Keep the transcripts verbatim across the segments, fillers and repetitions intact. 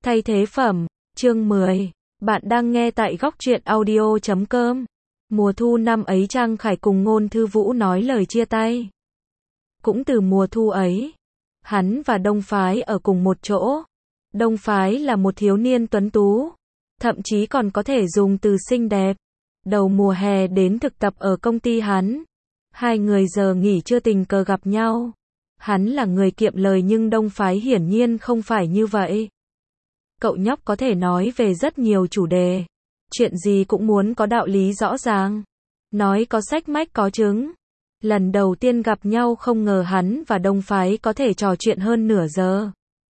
Thay thế phẩm, chương mười. Bạn đang nghe tại góc truyện audio chấm com. Mùa thu năm ấy Trang Khải cùng Ngôn Thư Vũ nói lời chia tay. Cũng từ mùa thu ấy, hắn và Đông Phái ở cùng một chỗ. Đông Phái là một thiếu niên tuấn tú, thậm chí còn có thể dùng từ xinh đẹp. Đầu mùa hè đến thực tập ở công ty hắn. Hai người giờ nghỉ trưa tình cờ gặp nhau. Hắn là người kiệm lời nhưng Đông Phái hiển nhiên không phải như vậy. Cậu nhóc có thể nói về rất nhiều chủ đề. Chuyện gì cũng muốn có đạo lý rõ ràng. Nói có sách mách có chứng. Lần đầu tiên gặp nhau không ngờ hắn và Đông Phái có thể trò chuyện hơn nửa giờ.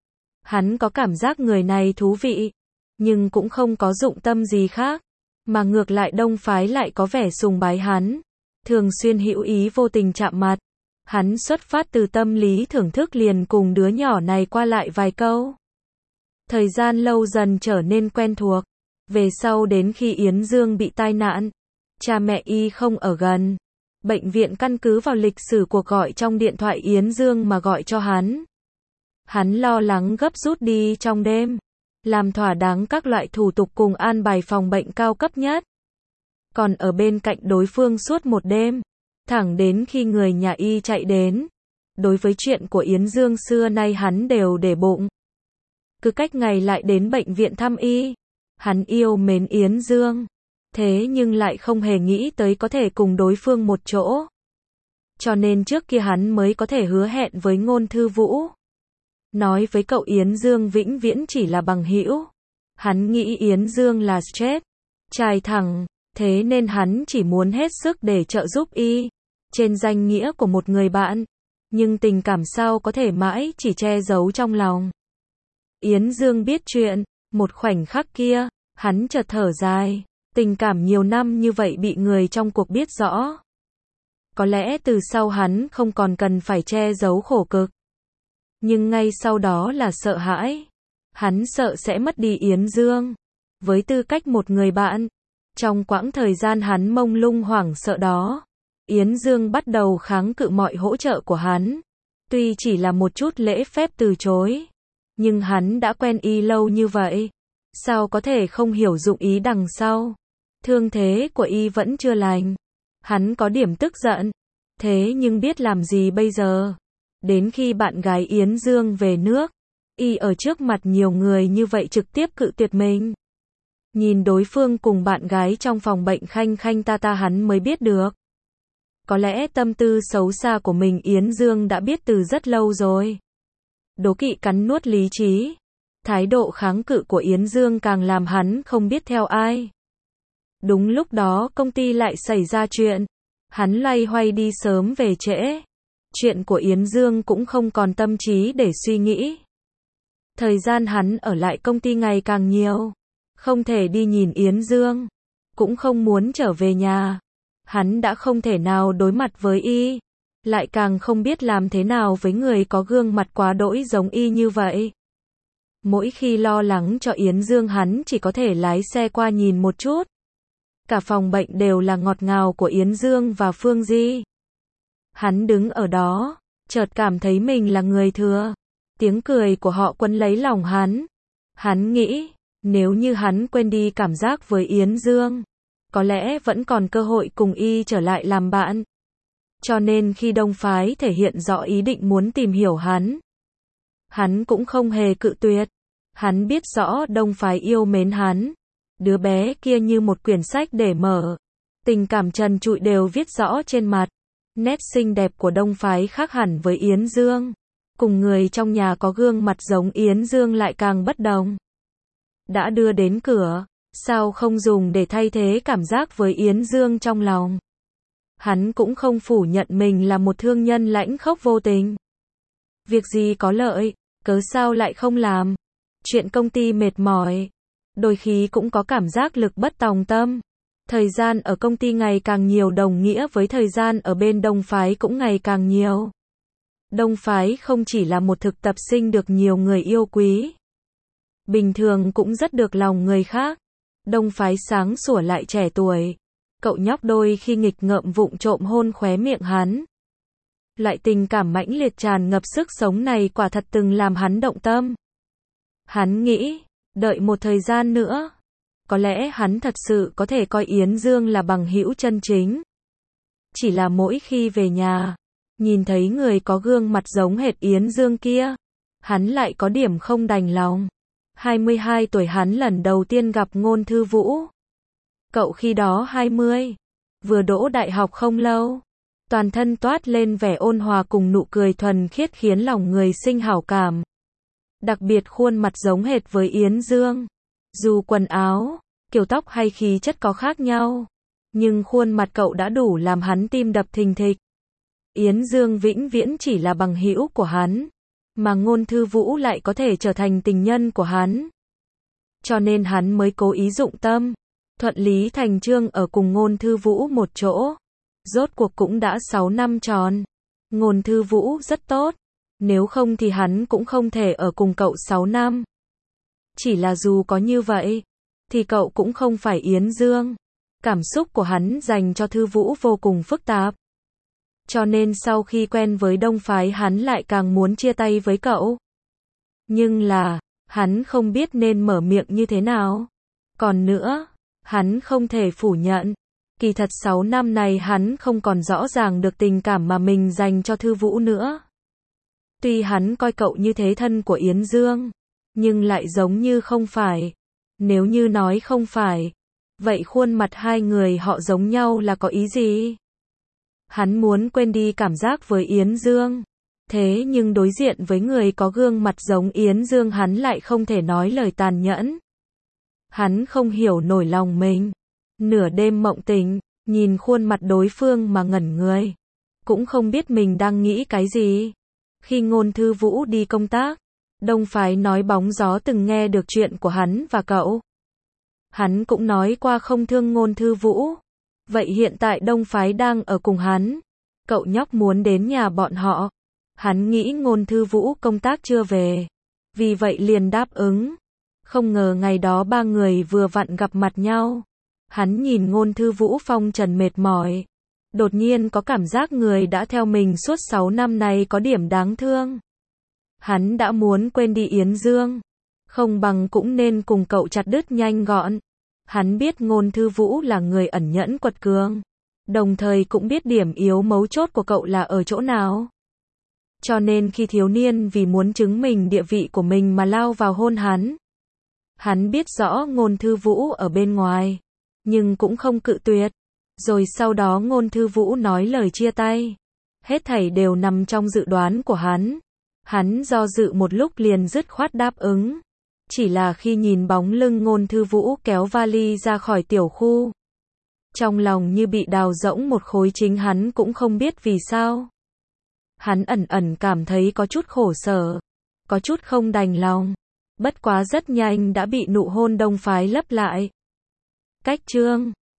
Hắn có cảm giác người này thú vị, nhưng cũng không có dụng tâm gì khác. Mà ngược lại Đông Phái lại có vẻ sùng bái hắn. Thường xuyên hữu ý vô tình chạm mặt. Hắn xuất phát từ tâm lý thưởng thức liền cùng đứa nhỏ này qua lại vài câu. Thời gian lâu dần trở nên quen thuộc. Về sau đến khi Yến Dương bị tai nạn, cha mẹ y không ở gần. Bệnh viện căn cứ vào lịch sử cuộc gọi trong điện thoại Yến Dương mà gọi cho hắn. Hắn lo lắng gấp rút đi trong đêm, làm thỏa đáng các loại thủ tục cùng an bài phòng bệnh cao cấp nhất. Còn ở bên cạnh đối phương suốt một đêm, thẳng đến khi người nhà y chạy đến. Đối với chuyện của Yến Dương xưa nay hắn đều để bụng. Cứ cách ngày lại đến bệnh viện thăm y. Hắn yêu mến Yến Dương, thế nhưng lại không hề nghĩ tới có thể cùng đối phương một chỗ. Cho nên trước kia hắn mới có thể hứa hẹn với Ngôn Thư Vũ. Nói với cậu Yến Dương vĩnh viễn chỉ là bằng hữu. Hắn nghĩ Yến Dương là stress, trai thẳng, thế nên hắn chỉ muốn hết sức để trợ giúp y, trên danh nghĩa của một người bạn. Nhưng tình cảm sao có thể mãi chỉ che giấu trong lòng. Yến Dương biết chuyện, một khoảnh khắc kia, hắn chợt thở dài, tình cảm nhiều năm như vậy bị người trong cuộc biết rõ. Có lẽ từ sau hắn không còn cần phải che giấu khổ cực. Nhưng ngay sau đó là sợ hãi. Hắn sợ sẽ mất đi Yến Dương. Với tư cách một người bạn, trong quãng thời gian hắn mông lung hoảng sợ đó, Yến Dương bắt đầu kháng cự mọi hỗ trợ của hắn. Tuy chỉ là một chút lễ phép từ chối, nhưng hắn đã quen y lâu như vậy, sao có thể không hiểu dụng ý đằng sau. Thương thế của y vẫn chưa lành. Hắn có điểm tức giận, thế nhưng biết làm gì bây giờ. Đến khi bạn gái Yến Dương về nước, y ở trước mặt nhiều người như vậy trực tiếp cự tuyệt mình. Nhìn đối phương cùng bạn gái trong phòng bệnh khanh khanh ta ta hắn mới biết được. Có lẽ tâm tư xấu xa của mình Yến Dương đã biết từ rất lâu rồi. Đố kỵ cắn nuốt lý trí. Thái độ kháng cự của Yến Dương càng làm hắn không biết theo ai. Đúng lúc đó công ty lại xảy ra chuyện. Hắn loay hoay đi sớm về trễ. Chuyện của Yến Dương cũng không còn tâm trí để suy nghĩ. Thời gian hắn ở lại công ty ngày càng nhiều. Không thể đi nhìn Yến Dương. Cũng không muốn trở về nhà. Hắn đã không thể nào đối mặt với y. Lại càng không biết làm thế nào với người có gương mặt quá đỗi giống y như vậy. Mỗi khi lo lắng cho Yến Dương hắn chỉ có thể lái xe qua nhìn một chút. Cả phòng bệnh đều là ngọt ngào của Yến Dương và Phương Di. Hắn đứng ở đó, chợt cảm thấy mình là người thừa. Tiếng cười của họ quấn lấy lòng hắn. Hắn nghĩ, nếu như hắn quên đi cảm giác với Yến Dương, có lẽ vẫn còn cơ hội cùng y trở lại làm bạn. Cho nên khi Đông Phái thể hiện rõ ý định muốn tìm hiểu hắn, hắn cũng không hề cự tuyệt. Hắn biết rõ Đông Phái yêu mến hắn. Đứa bé kia như một quyển sách để mở. Tình cảm trần trụi đều viết rõ trên mặt. Nét xinh đẹp của Đông Phái khác hẳn với Yến Dương. Cùng người trong nhà có gương mặt giống Yến Dương lại càng bất đồng. Đã đưa đến cửa, sao không dùng để thay thế cảm giác với Yến Dương trong lòng. Hắn cũng không phủ nhận mình là một thương nhân lãnh khốc vô tình. Việc gì có lợi, cớ sao lại không làm. Chuyện công ty mệt mỏi, đôi khi cũng có cảm giác lực bất tòng tâm. Thời gian ở công ty ngày càng nhiều đồng nghĩa với thời gian ở bên Đông Phái cũng ngày càng nhiều. Đông Phái không chỉ là một thực tập sinh được nhiều người yêu quý, bình thường cũng rất được lòng người khác. Đông Phái sáng sủa lại trẻ tuổi. Cậu nhóc đôi khi nghịch ngợm vụng trộm hôn khóe miệng hắn. Loại tình cảm mãnh liệt tràn ngập sức sống này quả thật từng làm hắn động tâm. Hắn nghĩ, Đợi một thời gian nữa, có lẽ hắn thật sự có thể coi Yến Dương là bằng hữu chân chính. Chỉ là mỗi khi về nhà, nhìn thấy người có gương mặt giống hệt Yến Dương kia, hắn lại có điểm không đành lòng. hai mươi hai tuổi hắn lần đầu tiên gặp Ngôn Thư Vũ. Cậu khi đó hai mươi, vừa đỗ đại học không lâu, toàn thân toát lên vẻ ôn hòa cùng nụ cười thuần khiết khiến lòng người sinh hảo cảm. Đặc biệt khuôn mặt giống hệt với Yến Dương. Dù quần áo, kiểu tóc hay khí chất có khác nhau, nhưng khuôn mặt cậu đã đủ làm hắn tim đập thình thịch. Yến Dương vĩnh viễn chỉ là bằng hữu của hắn, mà Ngôn Thư Vũ lại có thể trở thành tình nhân của hắn. Cho nên hắn mới cố ý dụng tâm, thuận lý thành chương ở cùng Ngôn Thư Vũ một chỗ. Rốt cuộc cũng đã sáu năm tròn. Ngôn Thư Vũ rất tốt, nếu không thì hắn cũng không thể ở cùng cậu sáu năm. Chỉ là dù có như vậy, thì cậu cũng không phải Yến Dương. Cảm xúc của hắn dành cho Thư Vũ vô cùng phức tạp. Cho nên sau khi quen với Đông Phái hắn lại càng muốn chia tay với cậu. Nhưng là, hắn không biết nên mở miệng như thế nào. Còn nữa, hắn không thể phủ nhận. Kỳ thật sáu năm này hắn không còn rõ ràng được tình cảm mà mình dành cho Thư Vũ nữa. Tuy hắn coi cậu như thế thân của Yến Dương, nhưng lại giống như không phải. Nếu như nói không phải, vậy khuôn mặt hai người họ giống nhau là có ý gì? Hắn muốn quên đi cảm giác với Yến Dương. Thế nhưng đối diện với người có gương mặt giống Yến Dương hắn lại không thể nói lời tàn nhẫn. Hắn không hiểu nổi lòng mình. Nửa đêm mộng tỉnh, nhìn khuôn mặt đối phương mà ngẩn người. Cũng không biết mình đang nghĩ cái gì. Khi Ngôn Thư Vũ đi công tác, Đông Phái nói bóng gió từng nghe được chuyện của hắn và cậu. Hắn cũng nói qua không thương Ngôn Thư Vũ. Vậy hiện tại Đông Phái đang ở cùng hắn. Cậu nhóc muốn đến nhà bọn họ. Hắn nghĩ Ngôn Thư Vũ công tác chưa về. Vì vậy liền đáp ứng. Không ngờ ngày đó ba người vừa vặn gặp mặt nhau. Hắn nhìn Ngôn Thư Vũ phong trần mệt mỏi. Đột nhiên có cảm giác người đã theo mình suốt sáu năm này có điểm đáng thương. Hắn đã muốn quên đi Yến Dương. Không bằng cũng nên cùng cậu chặt đứt nhanh gọn. Hắn biết Ngôn Thư Vũ là người ẩn nhẫn quật cường. Đồng thời cũng biết điểm yếu mấu chốt của cậu là ở chỗ nào. Cho nên khi thiếu niên vì muốn chứng minh địa vị của mình mà lao vào hôn hắn. Hắn biết rõ Ngôn Thư Vũ ở bên ngoài, nhưng cũng không cự tuyệt. Rồi sau đó Ngôn Thư Vũ nói lời chia tay. Hết thảy đều nằm trong dự đoán của hắn. Hắn do dự một lúc liền dứt khoát đáp ứng. Chỉ là khi nhìn bóng lưng Ngôn Thư Vũ kéo vali ra khỏi tiểu khu, trong lòng như bị đào rỗng một khối, chính hắn cũng không biết vì sao. Hắn ẩn ẩn cảm thấy có chút khổ sở, có chút không đành lòng. Bất quá rất nhanh đã bị nụ hôn Đông Phái lấp lại. Cách chương